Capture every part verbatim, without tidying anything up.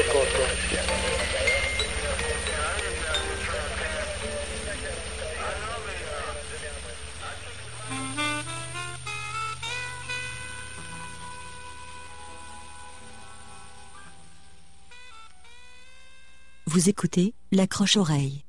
soccorso. Vous écoutez l'accroche-oreille.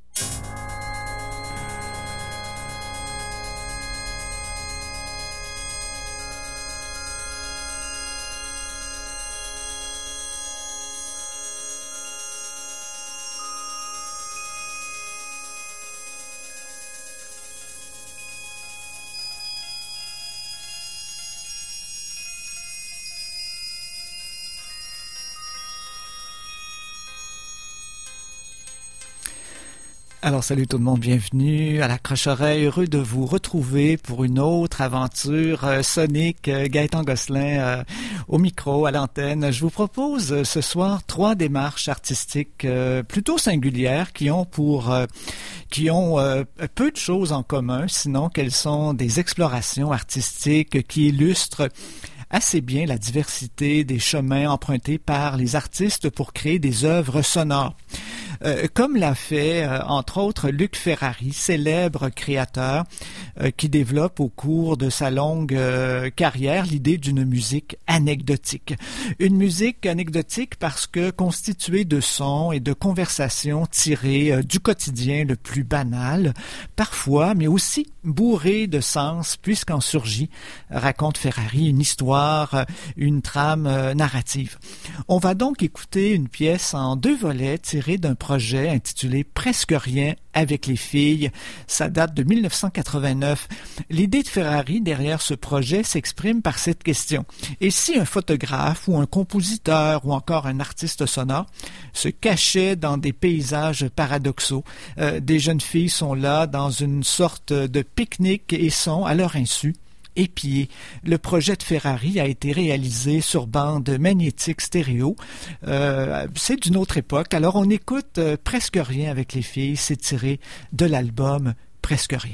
Alors, salut tout le monde, bienvenue à l'accroche-oreille, heureux de vous retrouver pour une autre aventure euh, sonique. Euh, Gaëtan Gosselin euh, au micro, à l'antenne. Je vous propose euh, ce soir trois démarches artistiques euh, plutôt singulières qui ont pour euh, qui ont euh, peu de choses en commun, sinon qu'elles sont des explorations artistiques qui illustrent assez bien la diversité des chemins empruntés par les artistes pour créer des œuvres sonores. Euh, comme l'a fait, euh, entre autres, Luc Ferrari, célèbre créateur euh, qui développe au cours de sa longue euh, carrière l'idée d'une musique anecdotique. Une musique anecdotique parce que constituée de sons et de conversations tirées euh, du quotidien le plus banal, parfois, mais aussi bourrée de sens, puisqu'en surgit, raconte Ferrari, une histoire, une trame euh, narrative. On va donc écouter une pièce en deux volets tirée d'un projet intitulé Presque rien avec les filles. Ça date de mille neuf cent quatre-vingt-neuf. L'idée de Ferrari derrière ce projet s'exprime par cette question. Et si un photographe ou un compositeur ou encore un artiste sonore se cachait dans des paysages paradoxaux? Euh, des jeunes filles sont là dans une sorte de pique-nique et sont, à leur insu, épié. Le projet de Ferrari a été réalisé sur bande magnétique stéréo. Euh, c'est d'une autre époque. Alors on écoute euh, Presque rien avec les filles. C'est tiré de l'album Presque rien.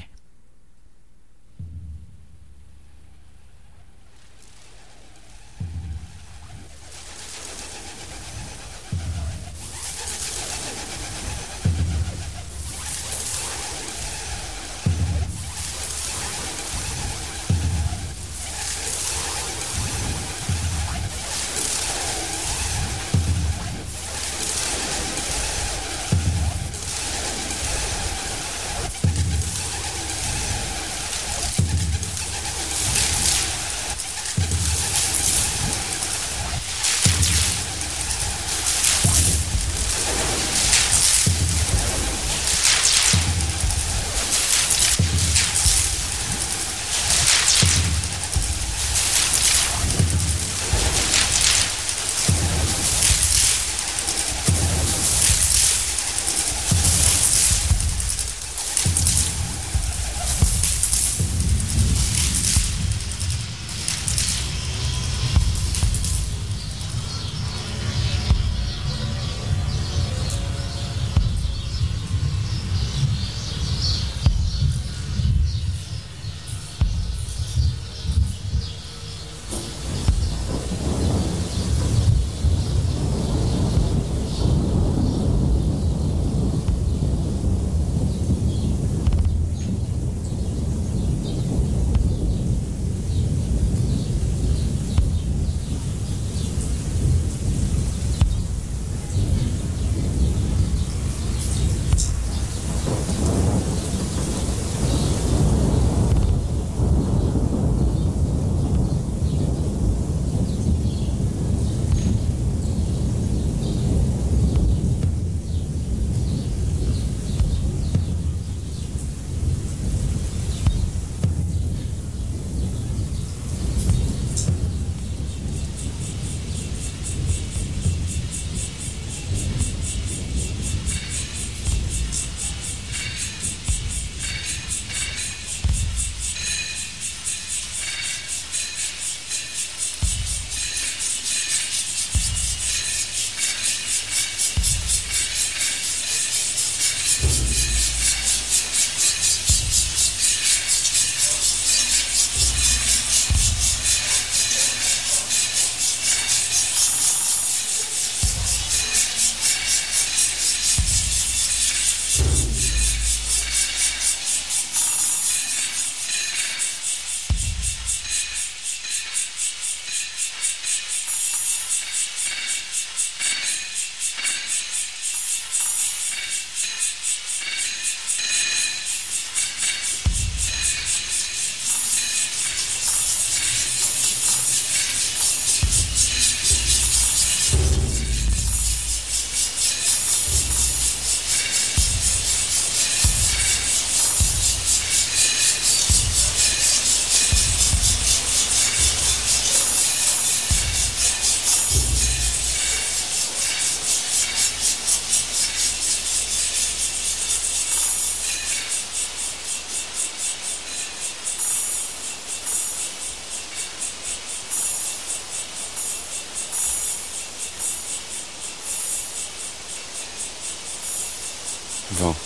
vent.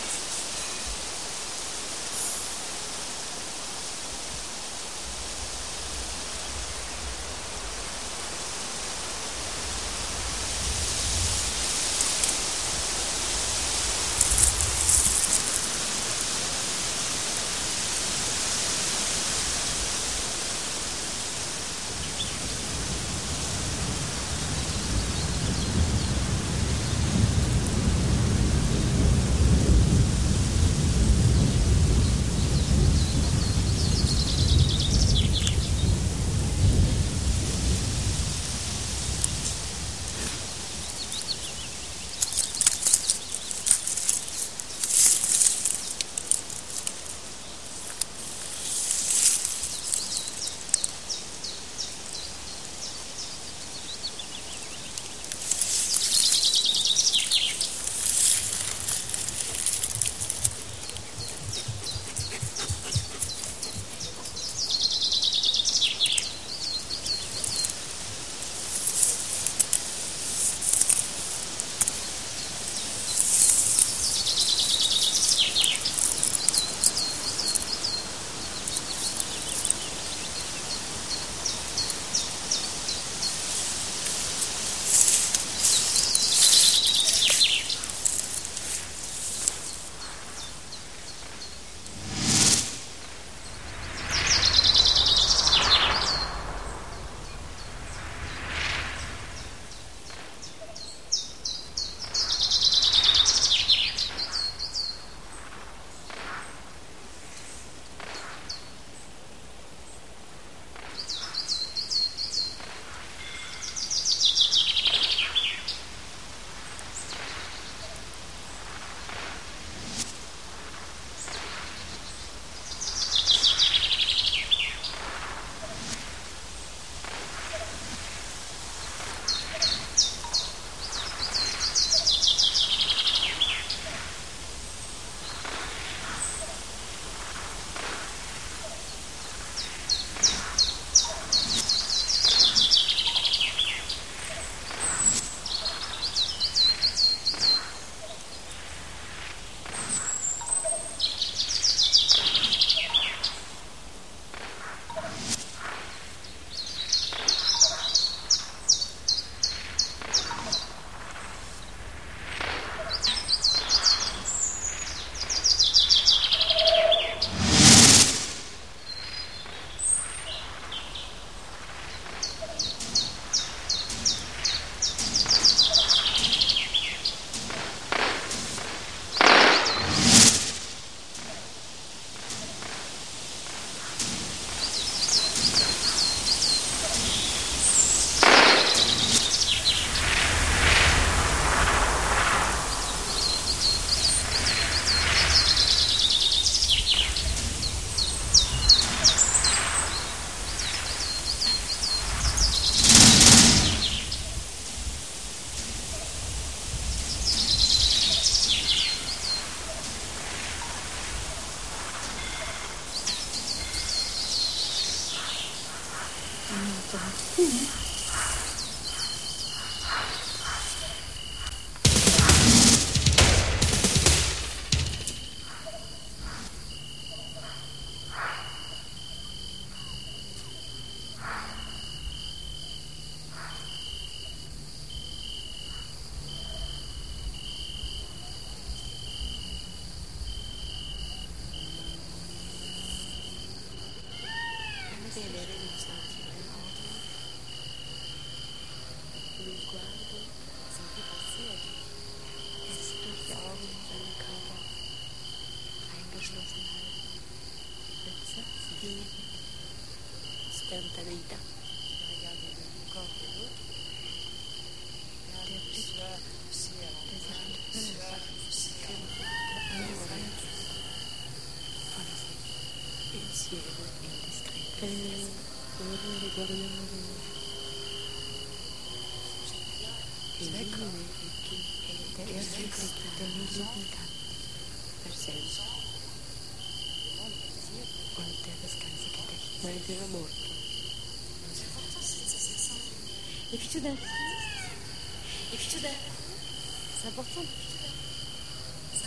Et puis tout d'un coup, et puis tout d'un coup, c'est important. C'est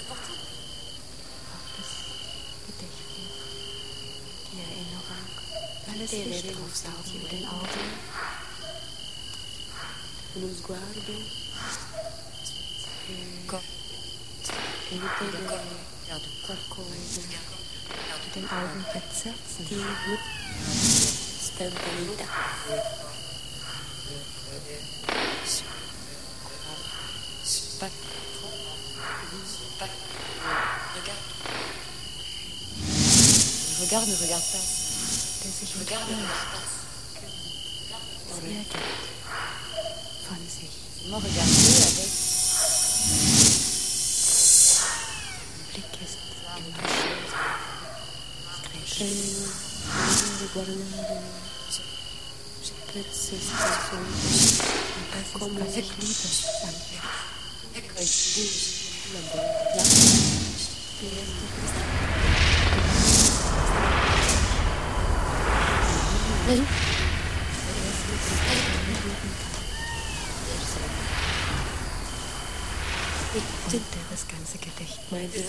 Gedächtnis, die Erinnerung, alles Licht aufsaugen mit den Augen. Lo sguardo e vedere qualcosa mit den Augen versetzen. Die spontaneità. Regarde, ne regarde pas. Der sich Regarde, ne regarde pas. es ergibt von sich. Moi, regardez avec Blick ist e guardare pezzi come Liebe an ecco il la bolla und das ganze Gedächtnis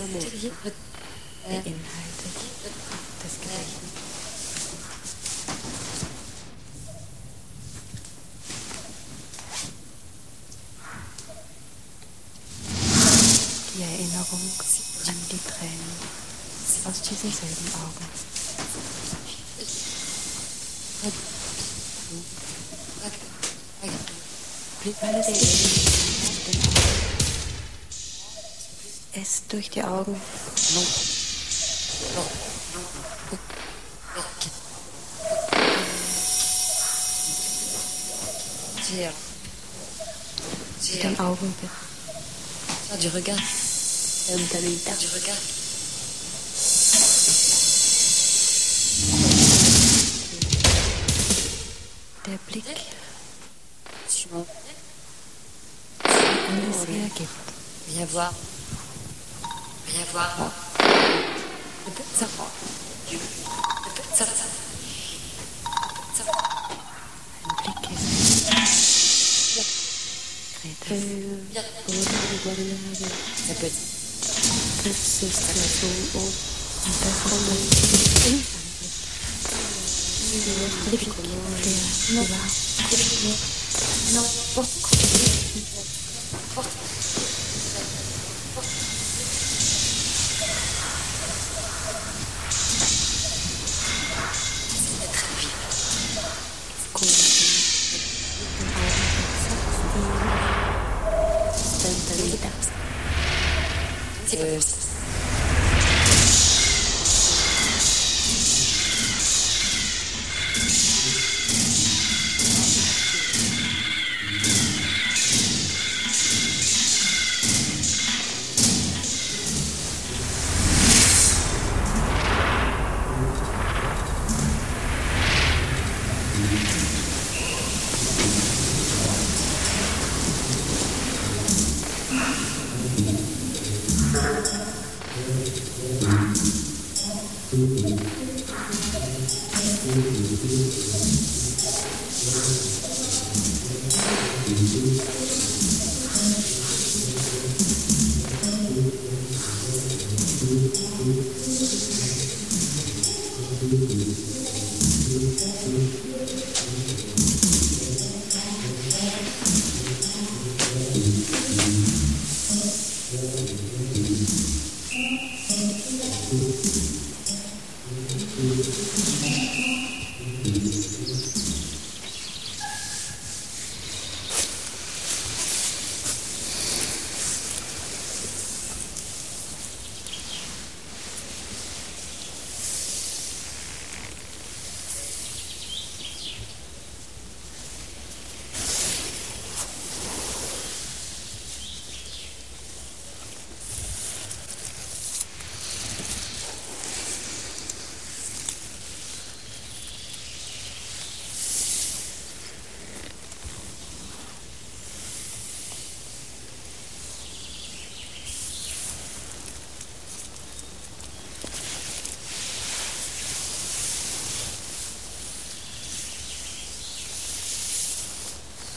beinhaltet das Gedächtnis. Die Erinnerung an die Tränen aus diesen selben Augen. Alles es durch die Augen. Mit den Augen bitte. du regard spontaneità du regard Der Blick suivant alles hergibt. viens voir viens voir le peu de ça le peu de ça Ein Blick ist viens guardare ça peut être pezzi so und das kommt des colori der non porte porte spontaneità c'est pas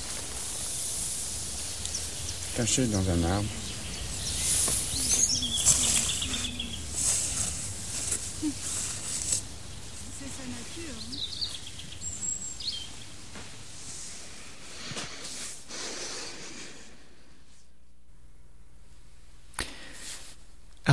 caché dans un arbre.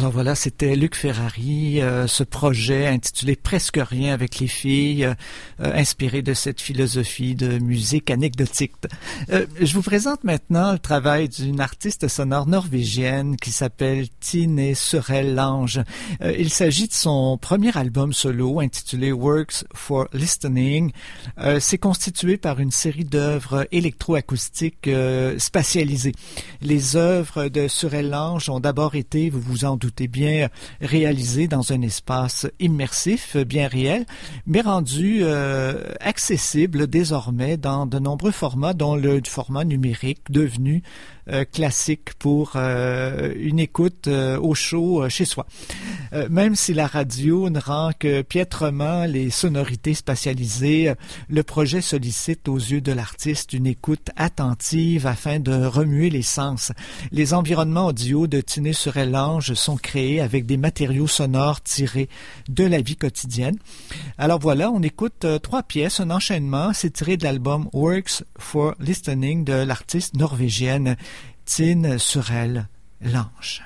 Alors voilà, c'était Luc Ferrari, euh, ce projet intitulé Presque rien avec les filles, euh, inspiré de cette philosophie de musique anecdotique. Euh, je vous présente maintenant le travail d'une artiste sonore norvégienne qui s'appelle Tine Surel Lange. Euh, il s'agit de son premier album solo intitulé Works for Listening. Euh, c'est constitué par une série d'œuvres électroacoustiques euh, spatialisées. Les œuvres de Surel Lange ont d'abord été, vous vous en doutez bien, réalisées dans un espace immersif, bien réel, mais rendu euh, accessible désormais dans de nombreux formats, dont le format numérique devenu euh, classique pour euh, une écoute euh, au chaud euh, chez soi. Euh, même si la radio ne rend que piètrement les sonorités spatialisées, le projet sollicite aux yeux de l'artiste une écoute attentive afin de remuer les sens. Les environnements audio de Tine Surel Lange sont créés avec des matériaux sonores tirés de la vie quotidienne. Alors voilà, on écoute euh, trois pièces, un enchaînement, c'est tiré de l'album Works for Listening de l'artiste norvégienne Tine Surel Lange.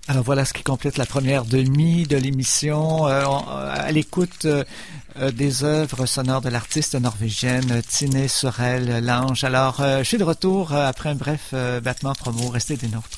Alors voilà ce qui complète la première demi de l'émission. Euh, on, à l'écoute euh, des œuvres sonores de l'artiste norvégienne Tine Sorel Lange. Alors, euh, je suis de retour euh, après un bref euh, battement promo. Restez des nôtres.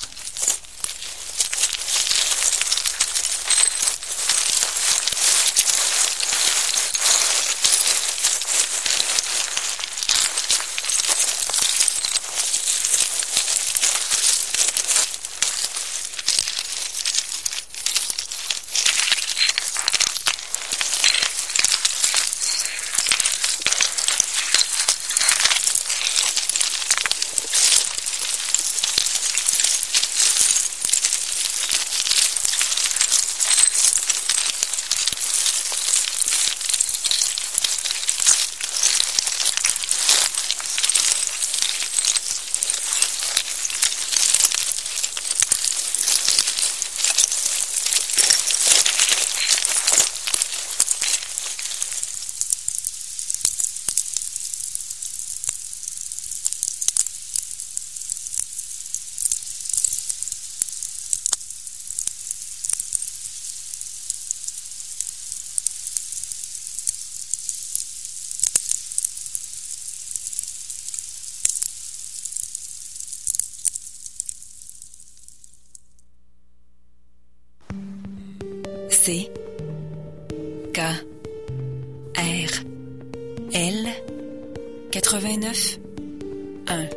C K R L quatre-vingt-neuf un.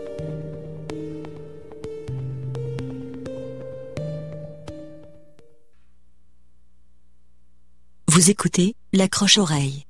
Vous écoutez l'accroche-oreille.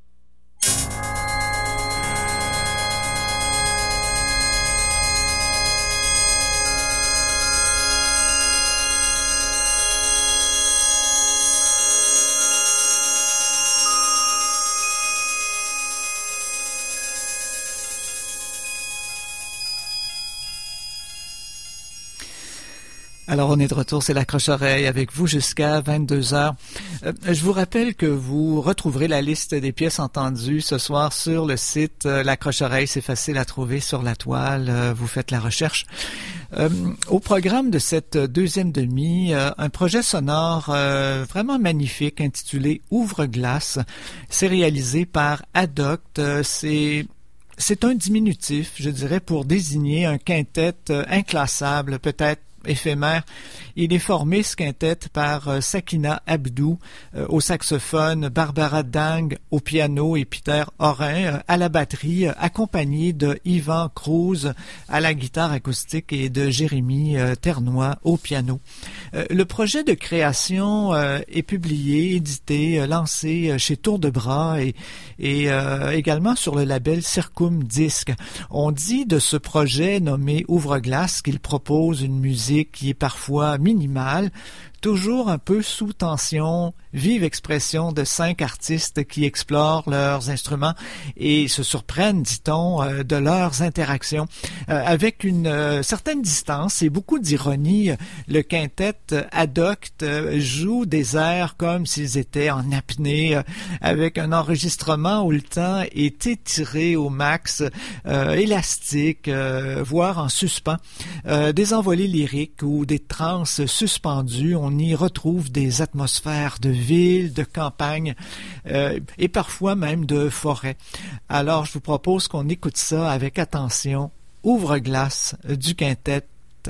Alors, on est de retour, c'est l'accroche-oreille avec vous jusqu'à vingt-deux heures. Euh, je vous rappelle que vous retrouverez la liste des pièces entendues ce soir sur le site euh, l'accroche-oreille. C'est facile à trouver sur la toile. Euh, vous faites la recherche. Euh, au programme de cette deuxième demi, euh, un projet sonore euh, vraiment magnifique intitulé Ouvre-glace. C'est réalisé par Adoct. Euh, c'est... C'est un diminutif, je dirais, pour désigner un quintet euh, inclassable, peut-être éphémère. Il est formé, ce quintet, par euh, Sakina Abdou euh, au saxophone, Barbara Dang au piano et Peter Orin euh, à la batterie, euh, accompagné de Yvan Cruz à la guitare acoustique et de Jérémy euh, Ternois au piano. Euh, le projet de création euh, est publié, édité, euh, lancé euh, chez Tour de Bras et, et euh, également sur le label Circum Disc. On dit de ce projet nommé Ouvre-glace qu'il propose une musique qui est parfois minimale, toujours un peu sous tension, vive expression de cinq artistes qui explorent leurs instruments et se surprennent, dit-on, euh, de leurs interactions. Euh, avec une euh, certaine distance et beaucoup d'ironie, le quintet Adoct euh, joue des airs comme s'ils étaient en apnée, euh, avec un enregistrement où le temps est étiré au max, euh, élastique, euh, voire en suspens. Euh, des envolées lyriques ou des transes suspendues, on y retrouve des atmosphères de ville, de campagne euh, et parfois même de forêt. Alors, je vous propose qu'on écoute ça avec attention. Ouvre-glace du quintet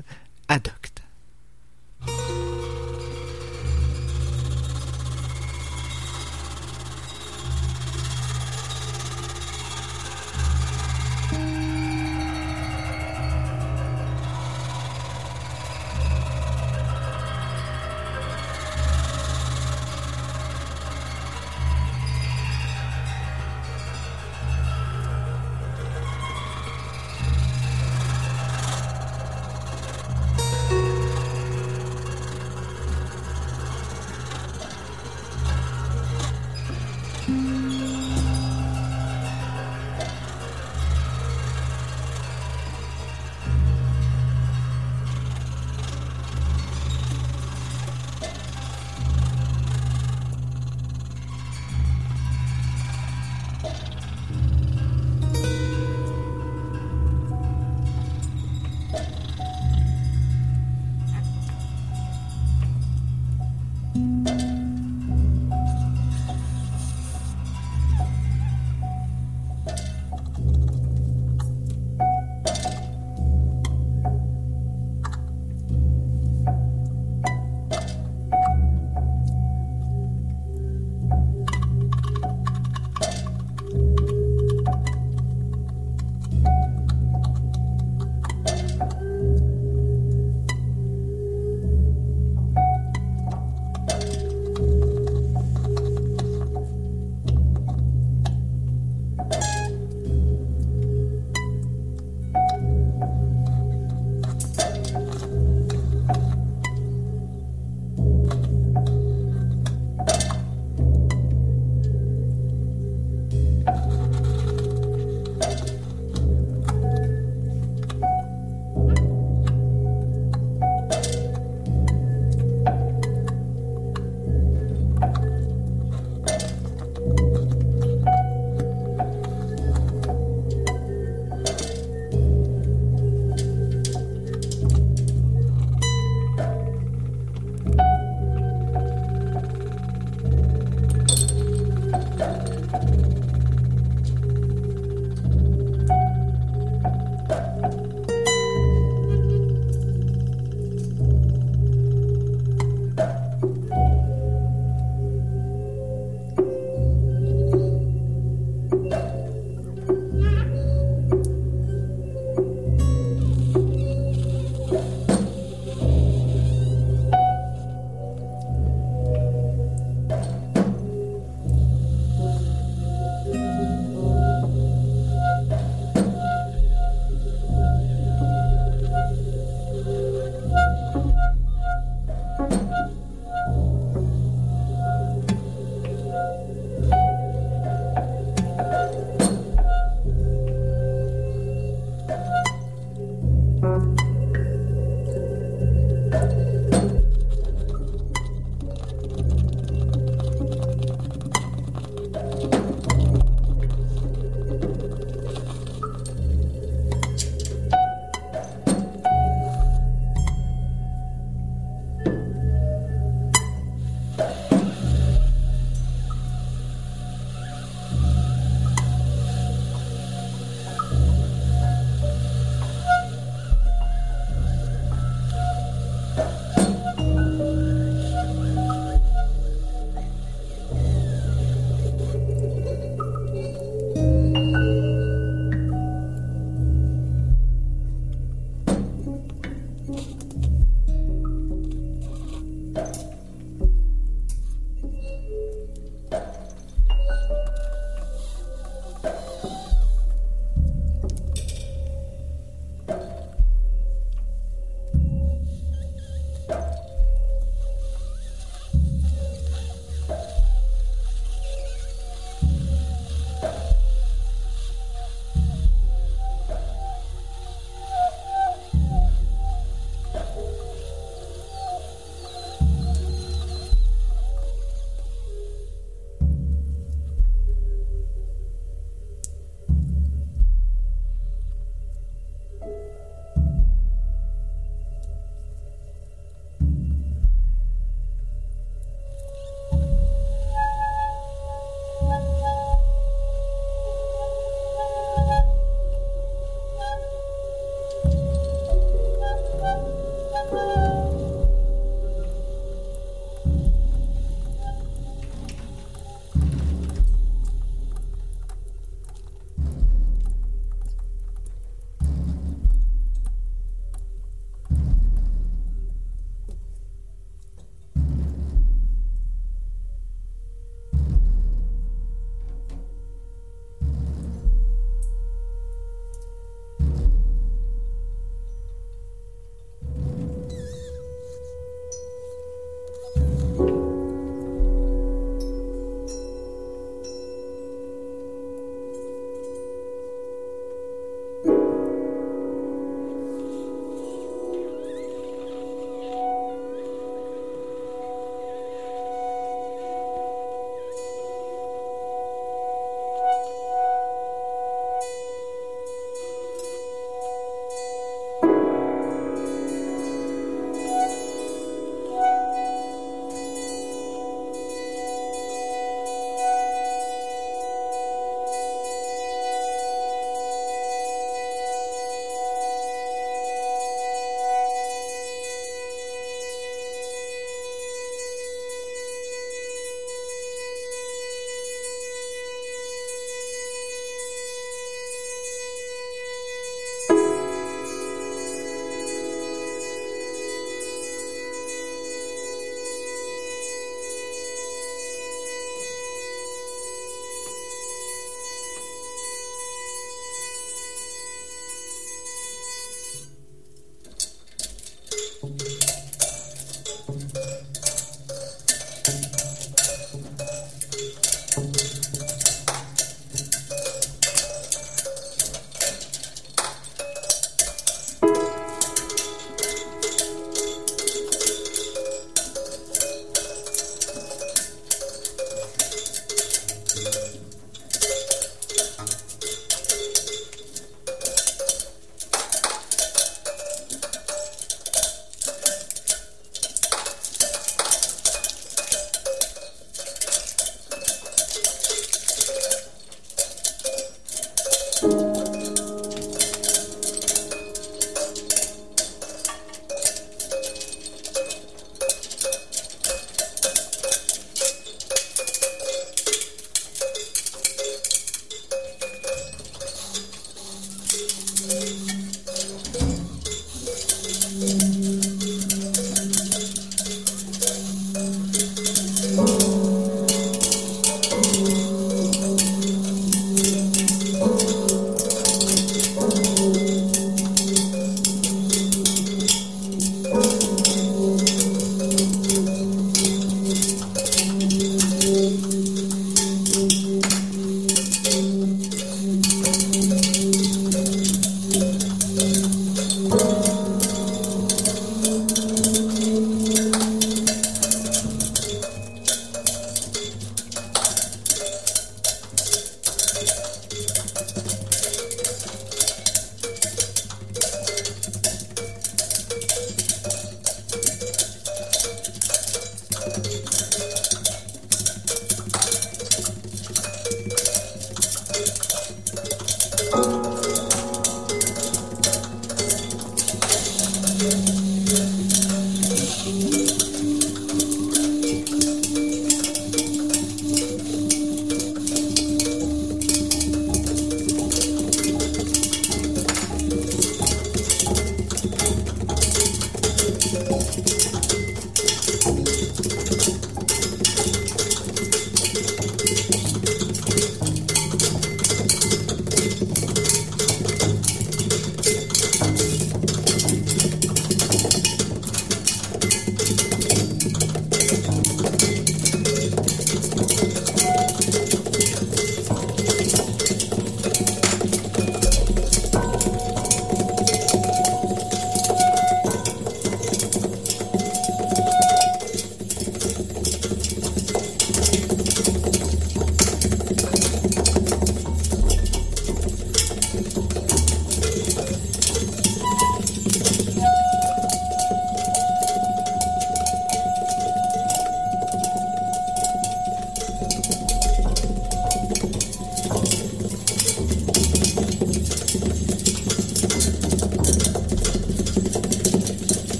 Adoct. Thank you.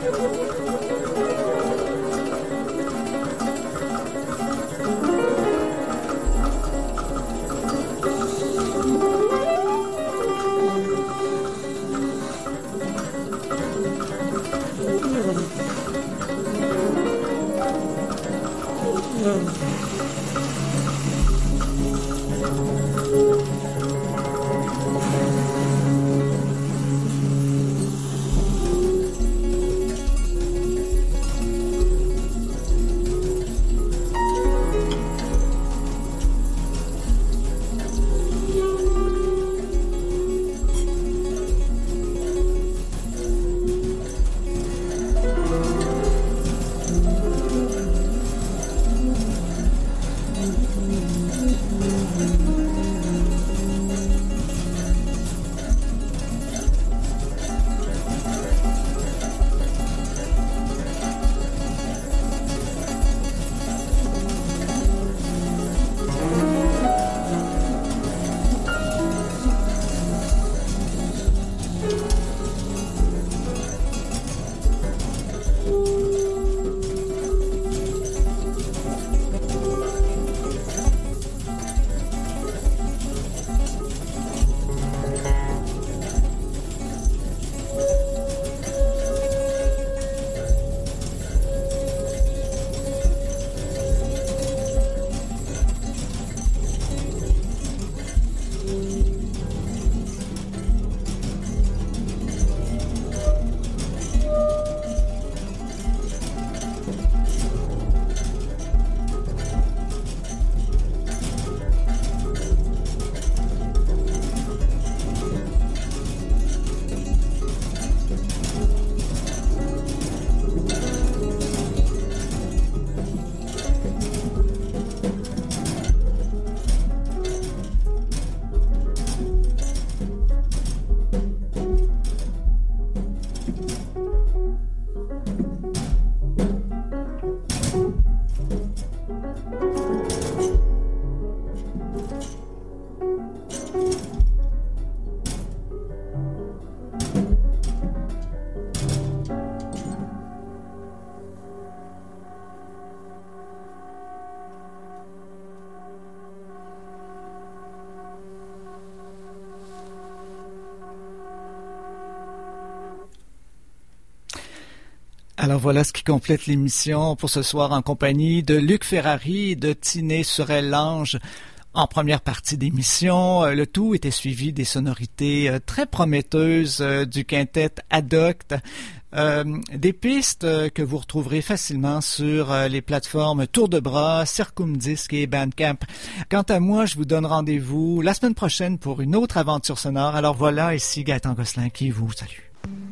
Alors voilà ce qui complète l'émission pour ce soir en compagnie de Luc Ferrari et de Tiné Sorel-Lange. En première partie d'émission, le tout était suivi des sonorités très prometteuses du quintet Adoct. Euh, des pistes que vous retrouverez facilement sur les plateformes Tour de Bras, Circumdisc et Bandcamp. Quant à moi, je vous donne rendez-vous la semaine prochaine pour une autre aventure sonore. Alors voilà, ici Gaëtan Gosselin qui vous salue.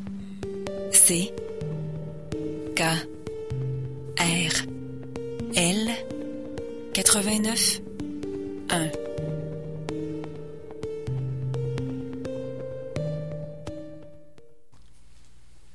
C K R L quatre-vingt-neuf un